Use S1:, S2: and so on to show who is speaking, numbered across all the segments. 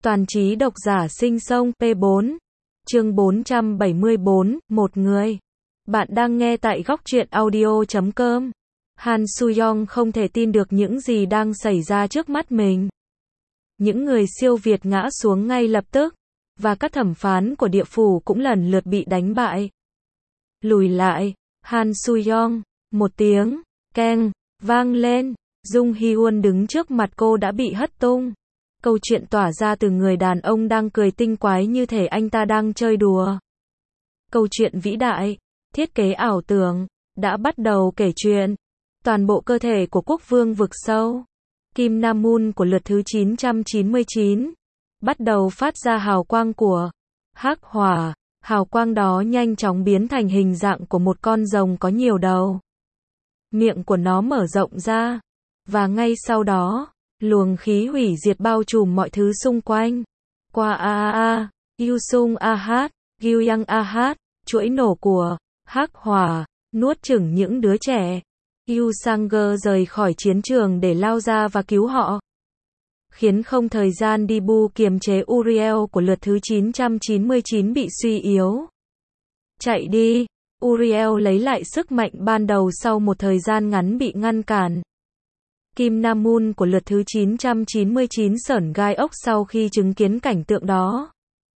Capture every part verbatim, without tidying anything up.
S1: Toàn trí độc giả sinh sông P bốn. Chương bốn trăm bảy mươi bốn, một người. Bạn đang nghe tại góc truyện audio chấm com. Han Soo-young không thể tin được những gì đang xảy ra trước mắt mình. Những người siêu việt ngã xuống ngay lập tức, và các thẩm phán của địa phủ cũng lần lượt bị đánh bại. Lùi lại, Han Soo-young, một tiếng, keng, vang lên, Jung Hyun đứng trước mặt cô đã bị hất tung. Câu chuyện tỏa ra từ người đàn ông đang cười tinh quái như thể anh ta đang chơi đùa. Câu chuyện vĩ đại, thiết kế ảo tưởng, đã bắt đầu kể chuyện. Toàn bộ cơ thể của quốc vương vực sâu, Kim Nam Moon của lượt thứ chín trăm chín mươi chín, bắt đầu phát ra hào quang của hắc hỏa. Hào quang đó nhanh chóng biến thành hình dạng của một con rồng có nhiều đầu. Miệng của nó mở rộng ra, và ngay sau đó, luồng khí hủy diệt bao trùm mọi thứ xung quanh. Qua a a a, Yusung Ahat, Gyuyang Ahat, chuỗi nổ của hắc hỏa, nuốt chửng những đứa trẻ. Yusanger rời khỏi chiến trường để lao ra và cứu họ, khiến không thời gian đi bu kiềm chế Uriel của lượt thứ chín trăm chín mươi chín bị suy yếu. Chạy đi, Uriel lấy lại sức mạnh ban đầu sau một thời gian ngắn bị ngăn cản. Kim Nam Moon của lượt thứ chín trăm chín mươi chín sởn gai ốc sau khi chứng kiến cảnh tượng đó.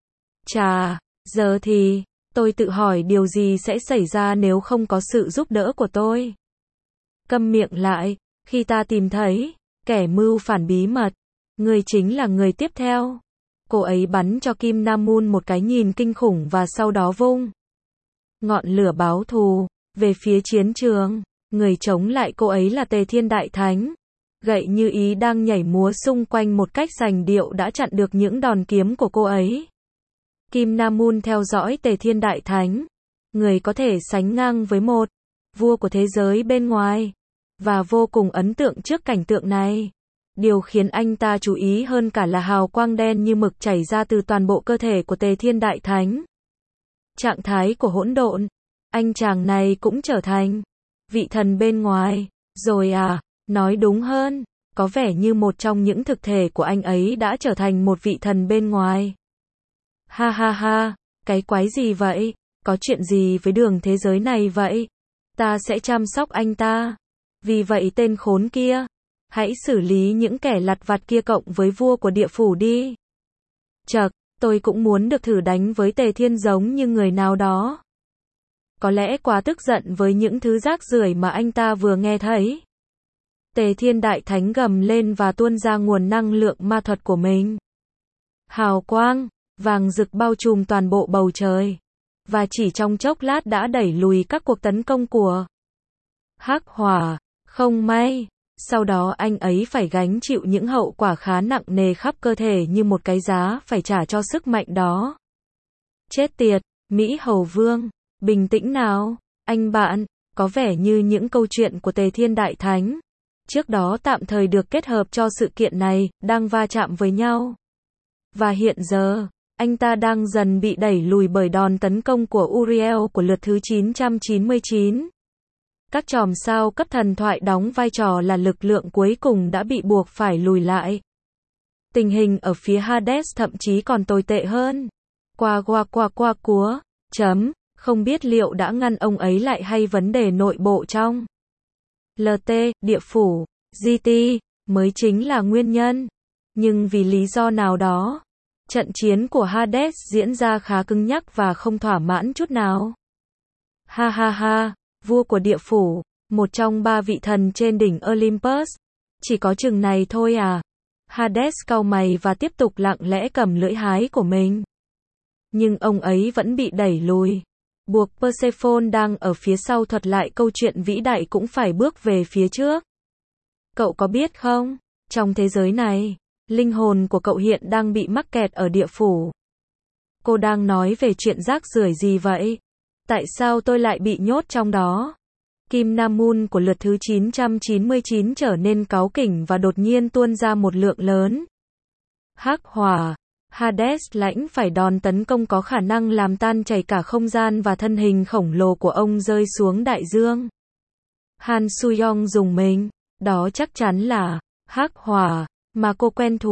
S1: Chà, giờ thì, tôi tự hỏi điều gì sẽ xảy ra nếu không có sự giúp đỡ của tôi. Câm miệng lại, khi ta tìm thấy kẻ mưu phản bí mật, người chính là người tiếp theo. Cô ấy bắn cho Kim Nam Moon một cái nhìn kinh khủng và sau đó vung ngọn lửa báo thù về phía chiến trường. Người chống lại cô ấy là Tề Thiên Đại Thánh. Gậy như ý đang nhảy múa xung quanh một cách sành điệu đã chặn được những đòn kiếm của cô ấy. Kim Nam Moon theo dõi Tề Thiên Đại Thánh, người có thể sánh ngang với một vua của thế giới bên ngoài, và vô cùng ấn tượng trước cảnh tượng này. Điều khiến anh ta chú ý hơn cả là hào quang đen như mực chảy ra từ toàn bộ cơ thể của Tề Thiên Đại Thánh. Trạng thái của hỗn độn. Anh chàng này cũng trở thành vị thần bên ngoài, rồi à, nói đúng hơn, có vẻ như một trong những thực thể của anh ấy đã trở thành một vị thần bên ngoài. Ha ha ha, cái quái gì vậy? Có chuyện gì với đường thế giới này vậy? Ta sẽ chăm sóc anh ta. Vì vậy tên khốn kia, hãy xử lý những kẻ lặt vặt kia cộng với vua của địa phủ đi. Chậc, tôi cũng muốn được thử đánh với Tề Thiên giống như người nào đó. Có lẽ quá tức giận với những thứ rác rưởi mà anh ta vừa nghe thấy. Tề Thiên Đại Thánh gầm lên và tuôn ra nguồn năng lượng ma thuật của mình. Hào quang vàng rực bao trùm toàn bộ bầu trời, và chỉ trong chốc lát đã đẩy lùi các cuộc tấn công của hắc hỏa. Không may, sau đó anh ấy phải gánh chịu những hậu quả khá nặng nề khắp cơ thể như một cái giá phải trả cho sức mạnh đó. Chết tiệt, Mỹ Hầu Vương, bình tĩnh nào, anh bạn, có vẻ như những câu chuyện của Tề Thiên Đại Thánh trước đó tạm thời được kết hợp cho sự kiện này, đang va chạm với nhau. Và hiện giờ, anh ta đang dần bị đẩy lùi bởi đòn tấn công của Uriel của lượt thứ chín trăm chín mươi chín. Các chòm sao cấp thần thoại đóng vai trò là lực lượng cuối cùng đã bị buộc phải lùi lại. Tình hình ở phía Hades thậm chí còn tồi tệ hơn. Qua qua qua qua cúa, chấm, không biết liệu đã ngăn ông ấy lại hay vấn đề nội bộ trong lờ tê, địa phủ, giê tê, mới chính là nguyên nhân. Nhưng vì lý do nào đó, trận chiến của Hades diễn ra khá cứng nhắc và không thỏa mãn chút nào. Ha ha ha, vua của địa phủ, một trong ba vị thần trên đỉnh Olympus, chỉ có chừng này thôi à? Hades cau mày và tiếp tục lặng lẽ cầm lưỡi hái của mình. Nhưng ông ấy vẫn bị đẩy lùi. Buộc Persephone đang ở phía sau thuật lại câu chuyện vĩ đại cũng phải bước về phía trước. Cậu có biết không, trong thế giới này, linh hồn của cậu hiện đang bị mắc kẹt ở địa phủ. Cô đang nói về chuyện rác rưởi gì vậy? Tại sao tôi lại bị nhốt trong đó? Kim Nam Moon của lượt thứ chín trăm chín mươi chín trở nên cáu kỉnh và đột nhiên tuôn ra một lượng lớn hắc hỏa. Hades lãnh phải đòn tấn công có khả năng làm tan chảy cả không gian và thân hình khổng lồ của ông rơi xuống đại dương. Han Soo-young dùng mình, đó chắc chắn là hắc hỏa mà cô quen thuộc,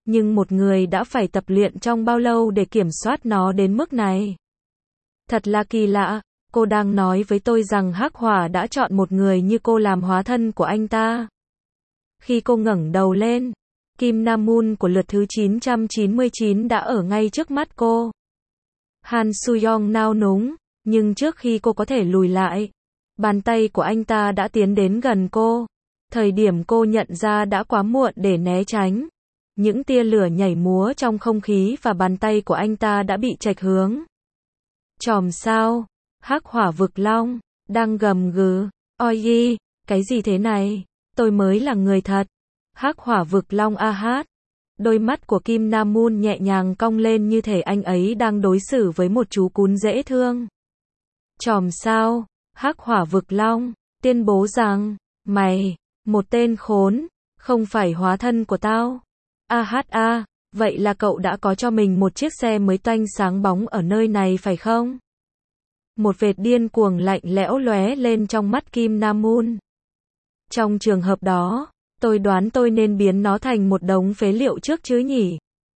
S1: Nhưng một người đã phải tập luyện trong bao lâu để kiểm soát nó đến mức này? Thật là kỳ lạ, cô đang nói với tôi rằng Hắc Hỏa đã chọn một người như cô làm hóa thân của anh ta. Khi cô ngẩng đầu lên, Kim Nam Moon của lượt thứ chín trăm chín mươi chín đã ở ngay trước mắt cô. Han Soo-young nao núng, nhưng trước khi cô có thể lùi lại, bàn tay của anh ta đã tiến đến gần cô. Thời điểm cô nhận ra đã quá muộn để né tránh. Những tia lửa nhảy múa trong không khí và bàn tay của anh ta đã bị chệch hướng. Chòm sao? Hắc Hỏa Vực Long đang gầm gừ. Oi yi, cái gì thế này? Tôi mới là người thật. Hắc Hỏa Vực Long a hát. Đôi mắt của Kim Nam Moon nhẹ nhàng cong lên như thể anh ấy đang đối xử với một chú cún dễ thương. Chòm sao? Hắc Hỏa Vực Long tuyên bố rằng, mày, một tên khốn, không phải hóa thân của tao. A hát a, vậy là cậu đã có cho mình một chiếc xe mới toanh sáng bóng ở nơi này phải không? Một vệt điên cuồng lạnh lẽo lóe lên trong mắt Kim Nam Moon. Trong trường hợp đó, tôi đoán tôi nên biến nó thành một đống phế liệu trước chứ nhỉ?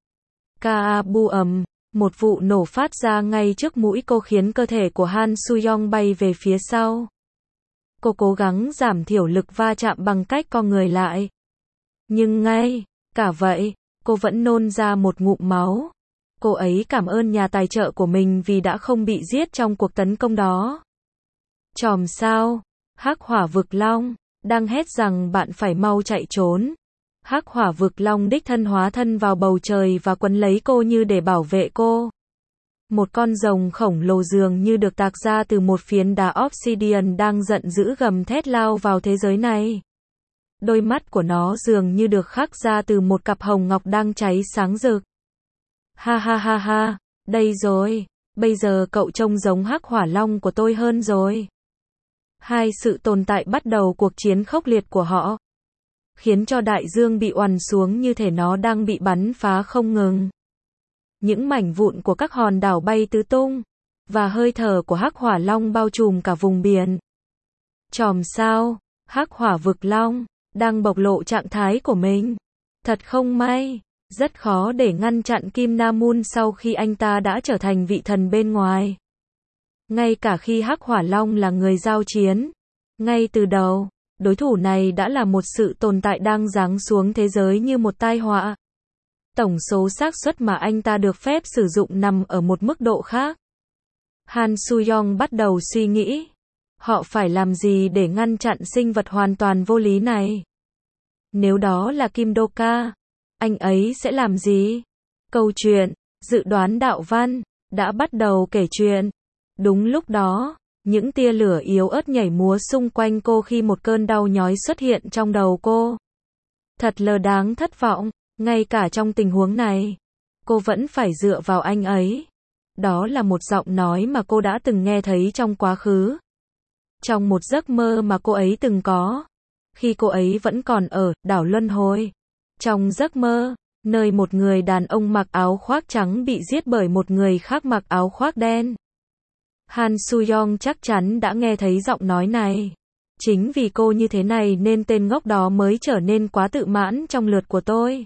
S1: Ka-bu-ầm, một vụ nổ phát ra ngay trước mũi cô khiến cơ thể của Han Soo-young bay về phía sau. Cô cố gắng giảm thiểu lực va chạm bằng cách co người lại. Nhưng ngay cả vậy, cô vẫn nôn ra một ngụm máu. Cô ấy cảm ơn nhà tài trợ của mình vì đã không bị giết trong cuộc tấn công đó. Chòm sao? Hắc Hỏa Vực Long đang hét rằng bạn phải mau chạy trốn. Hắc Hỏa Vực Long đích thân hóa thân vào bầu trời và quấn lấy cô như để bảo vệ cô. Một con rồng khổng lồ dường như được tạc ra từ một phiến đá obsidian đang giận dữ gầm thét lao vào thế giới này. Đôi mắt của nó dường như được khắc ra từ một cặp hồng ngọc đang cháy sáng rực. Ha ha ha ha, đây rồi, bây giờ cậu trông giống Hắc Hỏa Long của tôi hơn rồi. Hai sự tồn tại bắt đầu cuộc chiến khốc liệt của họ, khiến cho đại dương bị oằn xuống như thể nó đang bị bắn phá không ngừng. Những mảnh vụn của các hòn đảo bay tứ tung, và hơi thở của Hắc Hỏa Long bao trùm cả vùng biển. Chòm sao? Hắc Hỏa Vực Long đang bộc lộ trạng thái của mình. Thật không may, rất khó để ngăn chặn Kim Nam Moon sau khi anh ta đã trở thành vị thần bên ngoài. Ngay cả khi Hắc Hỏa Long là người giao chiến, ngay từ đầu, đối thủ này đã là một sự tồn tại đang giáng xuống thế giới như một tai họa. Tổng số xác suất mà anh ta được phép sử dụng nằm ở một mức độ khác. Han Soo-young bắt đầu suy nghĩ, họ phải làm gì để ngăn chặn sinh vật hoàn toàn vô lý này? Nếu đó là Kim Do-ka, anh ấy sẽ làm gì? Câu chuyện, dự đoán đạo văn, đã bắt đầu kể chuyện. Đúng lúc đó, những tia lửa yếu ớt nhảy múa xung quanh cô khi một cơn đau nhói xuất hiện trong đầu cô. Thật lờ đáng thất vọng, ngay cả trong tình huống này, cô vẫn phải dựa vào anh ấy. Đó là một giọng nói mà cô đã từng nghe thấy trong quá khứ. Trong một giấc mơ mà cô ấy từng có, khi cô ấy vẫn còn ở đảo Luân Hồi. Trong giấc mơ, nơi một người đàn ông mặc áo khoác trắng bị giết bởi một người khác mặc áo khoác đen. Han Soo-young chắc chắn đã nghe thấy giọng nói này. Chính vì cô như thế này nên tên ngốc đó mới trở nên quá tự mãn trong lượt của tôi.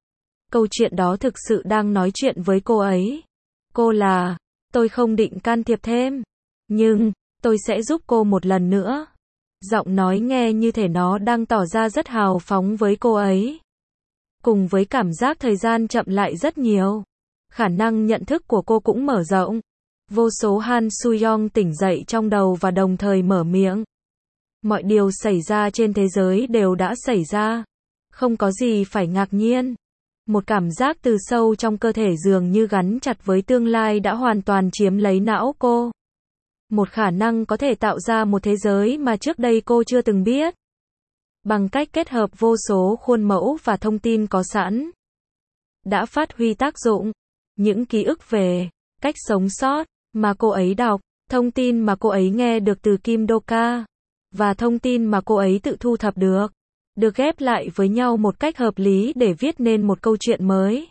S1: Câu chuyện đó thực sự đang nói chuyện với cô ấy. Cô là, tôi không định can thiệp thêm. Nhưng, tôi sẽ giúp cô một lần nữa. Giọng nói nghe như thể nó đang tỏ ra rất hào phóng với cô ấy. Cùng với cảm giác thời gian chậm lại rất nhiều. Khả năng nhận thức của cô cũng mở rộng. Vô số Han Soo-young tỉnh dậy trong đầu và đồng thời mở miệng. Mọi điều xảy ra trên thế giới đều đã xảy ra. Không có gì phải ngạc nhiên. Một cảm giác từ sâu trong cơ thể dường như gắn chặt với tương lai đã hoàn toàn chiếm lấy não cô. Một khả năng có thể tạo ra một thế giới mà trước đây cô chưa từng biết. Bằng cách kết hợp vô số khuôn mẫu và thông tin có sẵn. Đã phát huy tác dụng. Những ký ức về cách sống sót mà cô ấy đọc, thông tin mà cô ấy nghe được từ Kim Do-ka, và thông tin mà cô ấy tự thu thập được, được ghép lại với nhau một cách hợp lý để viết nên một câu chuyện mới.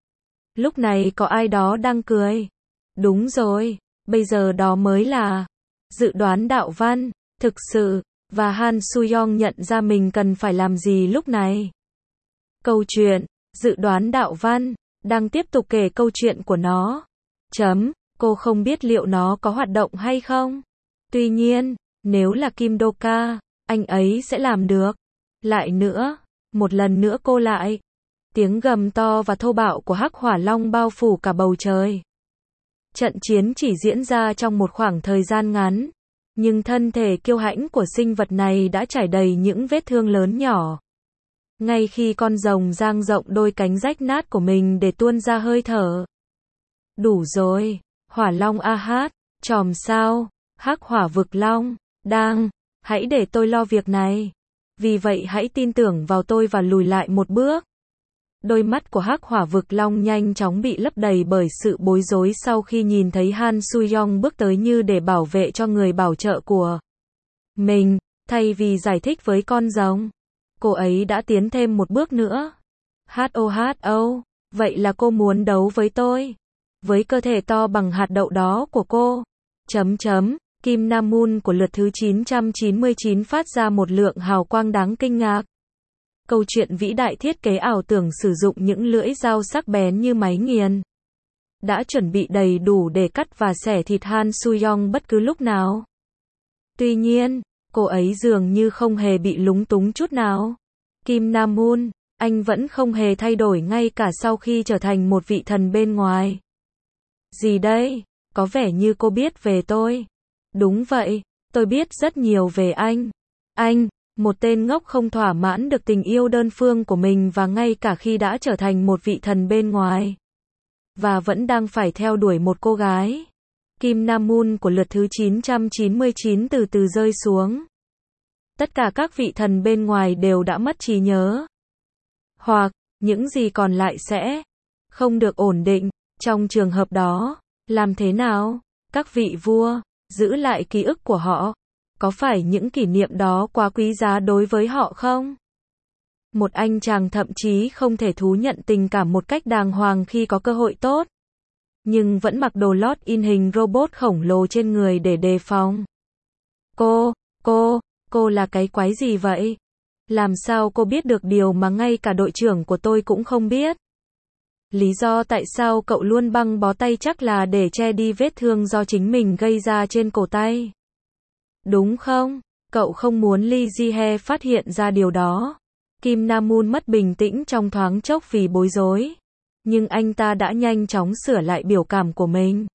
S1: Lúc này có ai đó đang cười. Đúng rồi, bây giờ đó mới là dự đoán đạo văn, thực sự, và Han Soo-young nhận ra mình cần phải làm gì lúc này. Câu chuyện, Dự đoán đạo văn, đang tiếp tục kể câu chuyện của nó. Chấm, cô không biết liệu nó có hoạt động hay không. Tuy nhiên, nếu là Kim Doka, anh ấy sẽ làm được. Lại nữa, một lần nữa cô lại. Tiếng gầm to và thô bạo của hắc hỏa long bao phủ cả bầu trời. Trận chiến chỉ diễn ra trong một khoảng thời gian ngắn, nhưng thân thể kiêu hãnh của sinh vật này đã trải đầy những vết thương lớn nhỏ. Ngay khi con rồng dang rộng đôi cánh rách nát của mình để tuôn ra hơi thở. Đủ rồi, hỏa long a hát, chòm sao, hắc hỏa vực long, đang, hãy để tôi lo việc này. Vì vậy hãy tin tưởng vào tôi và lùi lại một bước. Đôi mắt của hắc hỏa vực long nhanh chóng bị lấp đầy bởi sự bối rối sau khi nhìn thấy Han Soo-young bước tới như để bảo vệ cho người bảo trợ của mình, thay vì giải thích với con rồng. Cô ấy đã tiến thêm một bước nữa. Hát ô hát ô, vậy là cô muốn đấu với tôi? Với cơ thể to bằng hạt đậu đó của cô. Chấm chấm, Kim Nam Moon của lượt thứ chín trăm chín mươi chín phát ra một lượng hào quang đáng kinh ngạc. Câu chuyện vĩ đại thiết kế ảo tưởng sử dụng những lưỡi dao sắc bén như máy nghiền. Đã chuẩn bị đầy đủ để cắt và xẻ thịt Han Soo-young bất cứ lúc nào. Tuy nhiên, cô ấy dường như không hề bị lúng túng chút nào. Kim Nam Moon, anh vẫn không hề thay đổi ngay cả sau khi trở thành một vị thần bên ngoài. Gì đây? Có vẻ như cô biết về tôi. Đúng vậy, tôi biết rất nhiều về anh. Anh, một tên ngốc không thỏa mãn được tình yêu đơn phương của mình và ngay cả khi đã trở thành một vị thần bên ngoài. Và vẫn đang phải theo đuổi một cô gái. Kim Nam Moon của lượt thứ chín trăm chín mươi chín từ từ rơi xuống. Tất cả các vị thần bên ngoài đều đã mất trí nhớ. Hoặc, những gì còn lại sẽ không được ổn định. Trong trường hợp đó, làm thế nào? Các vị vua, giữ lại ký ức của họ. Có phải những kỷ niệm đó quá quý giá đối với họ không? Một anh chàng thậm chí không thể thú nhận tình cảm một cách đàng hoàng khi có cơ hội tốt. Nhưng vẫn mặc đồ lót in hình robot khổng lồ trên người để đề phòng. Cô, cô, cô là cái quái gì vậy? Làm sao cô biết được điều mà ngay cả đội trưởng của tôi cũng không biết? Lý do tại sao cậu luôn băng bó tay chắc là để che đi vết thương do chính mình gây ra trên cổ tay. Đúng không? Cậu không muốn Lee Ji-hye phát hiện ra điều đó. Kim Nam Moon mất bình tĩnh trong thoáng chốc vì bối rối. Nhưng anh ta đã nhanh chóng sửa lại biểu cảm của mình.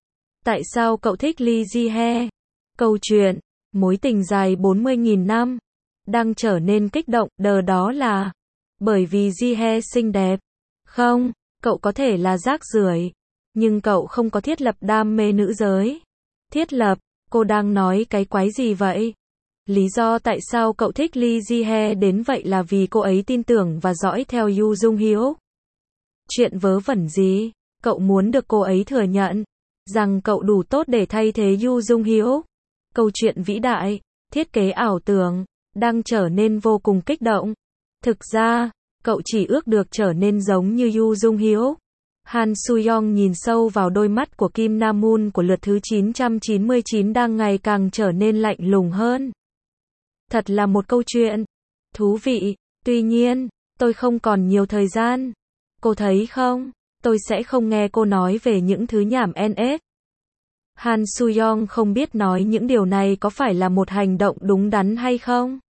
S1: Tại sao cậu thích Lee Ji-hye? Câu chuyện, mối tình dài bốn mươi nghìn năm, đang trở nên kích động, đờ đó là bởi vì Ji-hye xinh đẹp. Không, cậu có thể là rác rưởi, nhưng cậu không có thiết lập đam mê nữ giới. Thiết lập, cô đang nói cái quái gì vậy? Lý do tại sao cậu thích Lee Ji-hye đến vậy là vì cô ấy tin tưởng và dõi theo Yoo Jung-hyuk. Chuyện vớ vẩn gì? Cậu muốn được cô ấy thừa nhận rằng cậu đủ tốt để thay thế Yoo Jung-hyuk. Câu chuyện vĩ đại, thiết kế ảo tưởng, đang trở nên vô cùng kích động. Thực ra, cậu chỉ ước được trở nên giống như Yoo Jung-hyuk. Han Soo-young nhìn sâu vào đôi mắt của Kim Nam Moon của lượt thứ chín trăm chín mươi chín đang ngày càng trở nên lạnh lùng hơn. Thật là một câu chuyện thú vị, tuy nhiên, tôi không còn nhiều thời gian. Cô thấy không, tôi sẽ không nghe cô nói về những thứ nhảm en ét. Han Soo-young không biết nói những điều này có phải là một hành động đúng đắn hay không.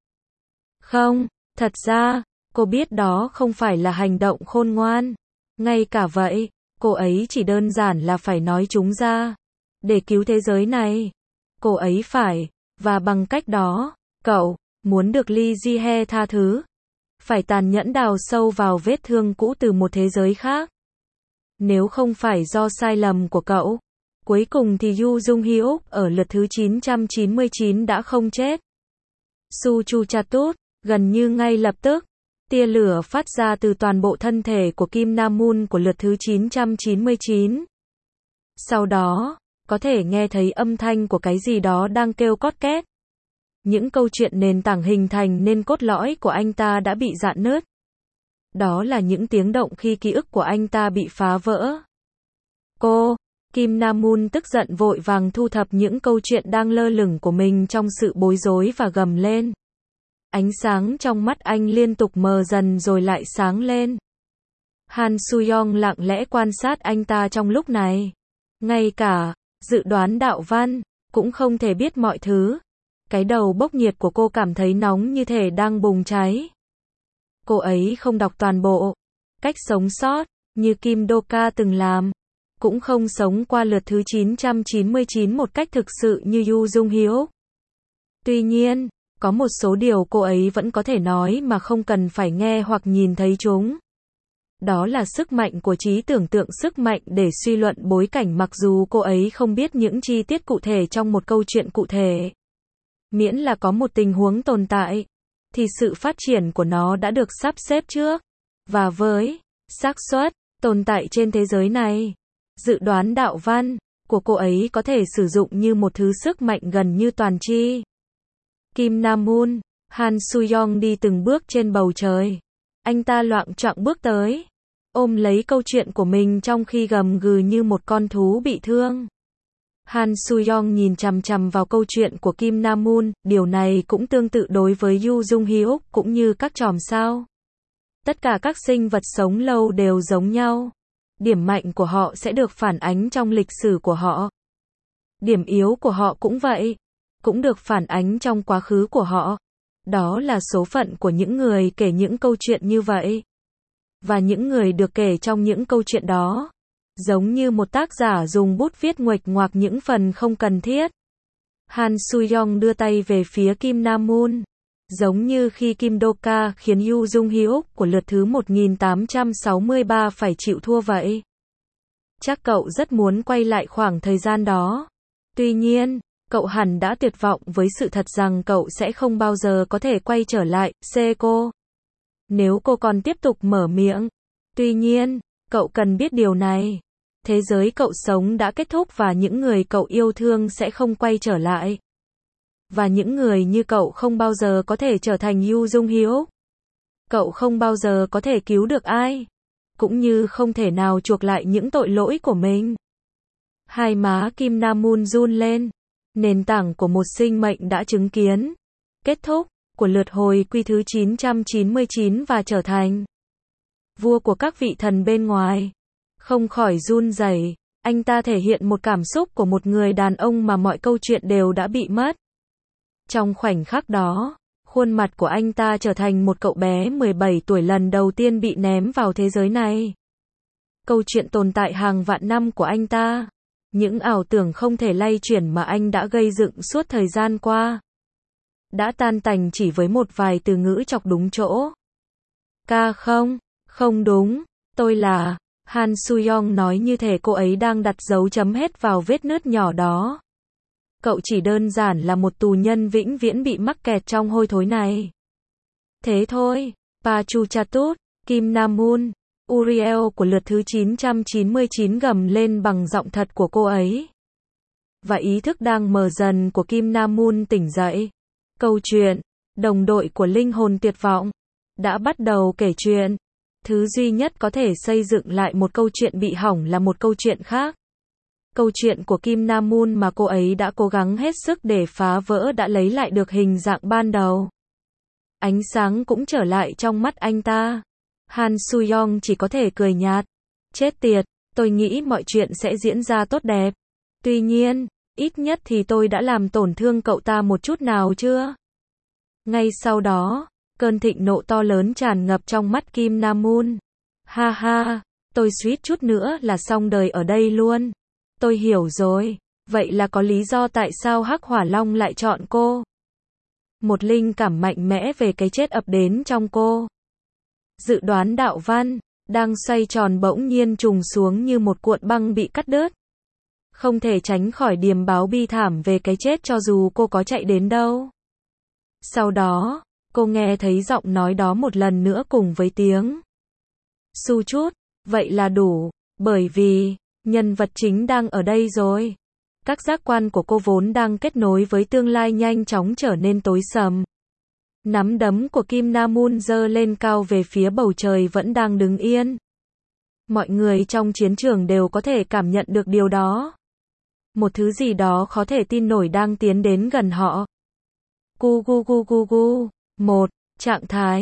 S1: Không, thật ra, cô biết đó không phải là hành động khôn ngoan. Ngay cả vậy, cô ấy chỉ đơn giản là phải nói chúng ra. Để cứu thế giới này. Cô ấy phải, và bằng cách đó, cậu, muốn được Lee Ji-hye tha thứ. Phải tàn nhẫn đào sâu vào vết thương cũ từ một thế giới khác. Nếu không phải do sai lầm của cậu, cuối cùng thì Yoo Jung-hyuk ở lượt thứ chín trăm chín mươi chín đã không chết. Su Chu Chatut, gần như ngay lập tức, tia lửa phát ra từ toàn bộ thân thể của Kim Nam Moon của lượt thứ chín trăm chín mươi chín. Sau đó, có thể nghe thấy âm thanh của cái gì đó đang kêu cót két. Những câu chuyện nền tảng hình thành nên cốt lõi của anh ta đã bị rạn nứt. Đó là những tiếng động khi ký ức của anh ta bị phá vỡ. Cô, Kim Nam Moon tức giận vội vàng thu thập những câu chuyện đang lơ lửng của mình trong sự bối rối và gầm lên. Ánh sáng trong mắt anh liên tục mờ dần rồi lại sáng lên. Han Soo-young lặng lẽ quan sát anh ta trong lúc này. Ngay cả dự đoán đạo văn cũng không thể biết mọi thứ. Cái đầu bốc nhiệt của cô cảm thấy nóng như thể đang bùng cháy. Cô ấy không đọc toàn bộ cách sống sót như Kim Do-ka từng làm, cũng không sống qua lượt thứ chín trăm chín mươi chín một cách thực sự như Yoo Jung-hyuk. Tuy nhiên, có một số điều cô ấy vẫn có thể nói mà không cần phải nghe hoặc nhìn thấy chúng. Đó là sức mạnh của trí tưởng tượng, sức mạnh để suy luận bối cảnh mặc dù cô ấy không biết những chi tiết cụ thể trong một câu chuyện cụ thể. Miễn là có một tình huống tồn tại, thì sự phát triển của nó đã được sắp xếp trước. Và với xác suất tồn tại trên thế giới này, dự đoán đạo văn của cô ấy có thể sử dụng như một thứ sức mạnh gần như toàn tri. Kim Nam-moon, Han Soo-young đi từng bước trên bầu trời. Anh ta loạng choạng bước tới, ôm lấy câu chuyện của mình trong khi gầm gừ như một con thú bị thương. Han Soo-young nhìn chằm chằm vào câu chuyện của Kim Nam-moon, điều này cũng tương tự đối với Yoo Jung-hyuk cũng như các chòm sao. Tất cả các sinh vật sống lâu đều giống nhau. Điểm mạnh của họ sẽ được phản ánh trong lịch sử của họ. Điểm yếu của họ cũng vậy, cũng được phản ánh trong quá khứ của họ. Đó là số phận của những người kể những câu chuyện như vậy. Và những người được kể trong những câu chuyện đó, giống như một tác giả dùng bút viết nguệch ngoạc những phần không cần thiết. Han Soo-young đưa tay về phía Kim Nam-moon, giống như khi Kim Do-ka khiến Yoo Jung-hyuk của lượt thứ một nghìn tám trăm sáu mươi ba phải chịu thua vậy. Chắc cậu rất muốn quay lại khoảng thời gian đó. Tuy nhiên, cậu hẳn đã tuyệt vọng với sự thật rằng cậu sẽ không bao giờ có thể quay trở lại, Seiko. Nếu cô còn tiếp tục mở miệng. Tuy nhiên, cậu cần biết điều này. Thế giới cậu sống đã kết thúc và những người cậu yêu thương sẽ không quay trở lại. Và những người như cậu không bao giờ có thể trở thành Yoo Jung-hyuk. Cậu không bao giờ có thể cứu được ai. Cũng như không thể nào chuộc lại những tội lỗi của mình. Hai má Kim Nam-moon run lên. Nền tảng của một sinh mệnh đã chứng kiến kết thúc của lượt hồi quy thứ chín trăm chín mươi chín và trở thành vua của các vị thần bên ngoài. Không khỏi run rẩy, anh ta thể hiện một cảm xúc của một người đàn ông mà mọi câu chuyện đều đã bị mất. Trong khoảnh khắc đó, khuôn mặt của anh ta trở thành một cậu bé mười bảy tuổi lần đầu tiên bị ném vào thế giới này. Câu chuyện tồn tại hàng vạn năm của anh ta, những ảo tưởng không thể lay chuyển mà anh đã gây dựng suốt thời gian qua, đã tan tành chỉ với một vài từ ngữ chọc đúng chỗ. Ca không, không đúng, tôi là, Han Soo-young nói như thể cô ấy đang đặt dấu chấm hết vào vết nứt nhỏ đó. Cậu chỉ đơn giản là một tù nhân vĩnh viễn bị mắc kẹt trong hôi thối này. Thế thôi, Pachachatut, Kim Nam-moon, Uriel của lượt thứ chín trăm chín mươi chín gầm lên bằng giọng thật của cô ấy. Và ý thức đang mờ dần của Kim Nam-moon tỉnh dậy. Câu chuyện, đồng đội của linh hồn tuyệt vọng, đã bắt đầu kể chuyện. Thứ duy nhất có thể xây dựng lại một câu chuyện bị hỏng là một câu chuyện khác. Câu chuyện của Kim Nam-moon mà cô ấy đã cố gắng hết sức để phá vỡ đã lấy lại được hình dạng ban đầu. Ánh sáng cũng trở lại trong mắt anh ta. Han Soo-young chỉ có thể cười nhạt. Chết tiệt, tôi nghĩ mọi chuyện sẽ diễn ra tốt đẹp. Tuy nhiên, ít nhất thì tôi đã làm tổn thương cậu ta một chút nào chưa? Ngay sau đó, cơn thịnh nộ to lớn tràn ngập trong mắt Kim Nam-moon. Ha ha, tôi suýt chút nữa là xong đời ở đây luôn. Tôi hiểu rồi, vậy là có lý do tại sao Hắc Hỏa Long lại chọn cô. Một linh cảm mạnh mẽ về cái chết ập đến trong cô. Dự đoán đạo văn, đang xoay tròn bỗng nhiên trùng xuống như một cuộn băng bị cắt đứt. Không thể tránh khỏi điềm báo bi thảm về cái chết cho dù cô có chạy đến đâu. Sau đó, cô nghe thấy giọng nói đó một lần nữa cùng với tiếng su chút, vậy là đủ, bởi vì, nhân vật chính đang ở đây rồi. Các giác quan của cô vốn đang kết nối với tương lai nhanh chóng trở nên tối sầm. Nắm đấm của Kim Nam-moon giơ lên cao về phía bầu trời vẫn đang đứng yên. Mọi người trong chiến trường đều có thể cảm nhận được điều đó. Một thứ gì đó khó thể tin nổi đang tiến đến gần họ. Gu gu gu gu gu. Một, trạng thái.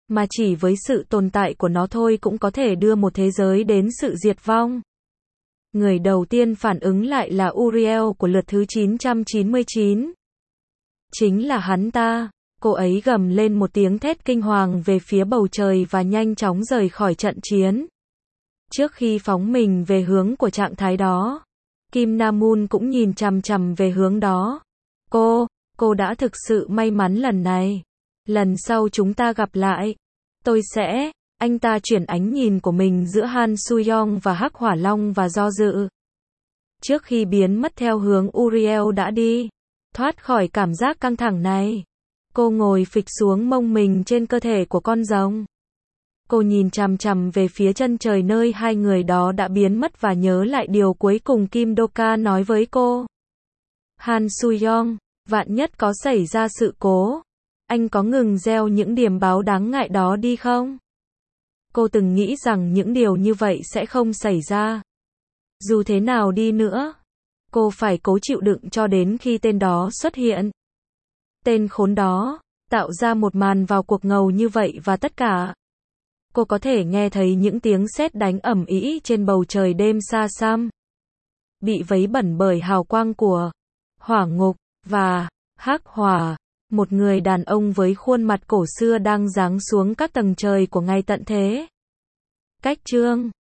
S1: mà chỉ với sự tồn tại của nó thôi cũng có thể đưa một thế giới đến sự diệt vong. Người đầu tiên phản ứng lại là Uriel của lượt thứ chín trăm chín mươi chín. Chính là hắn ta. Cô ấy gầm lên một tiếng thét kinh hoàng về phía bầu trời và nhanh chóng rời khỏi trận chiến. Trước khi phóng mình về hướng của trạng thái đó, Kim Na-moon cũng nhìn chằm chằm về hướng đó. Cô, cô đã thực sự may mắn lần này. Lần sau chúng ta gặp lại, tôi sẽ... Anh ta chuyển ánh nhìn của mình giữa Han Soo-young và Hắc Hỏa Long và do dự. Trước khi biến mất theo hướng Uriel đã đi, thoát khỏi cảm giác căng thẳng này, cô ngồi phịch xuống mông mình trên cơ thể của con rồng. Cô nhìn chằm chằm về phía chân trời nơi hai người đó đã biến mất và nhớ lại điều cuối cùng Kim Do-ka nói với cô. Han Soo-young, vạn nhất có xảy ra sự cố, anh có ngừng gieo những điềm báo đáng ngại đó đi không? Cô từng nghĩ rằng những điều như vậy sẽ không xảy ra. Dù thế nào đi nữa, cô phải cố chịu đựng cho đến khi tên đó xuất hiện. Tên khốn đó, tạo ra một màn vào cuộc ngầu như vậy và tất cả. Cô có thể nghe thấy những tiếng sét đánh ầm ĩ trên bầu trời đêm xa xăm. Bị vấy bẩn bởi hào quang của hỏa ngục và hắc hỏa. Một người đàn ông với khuôn mặt cổ xưa đang giáng xuống các tầng trời của ngày tận thế. Cách chương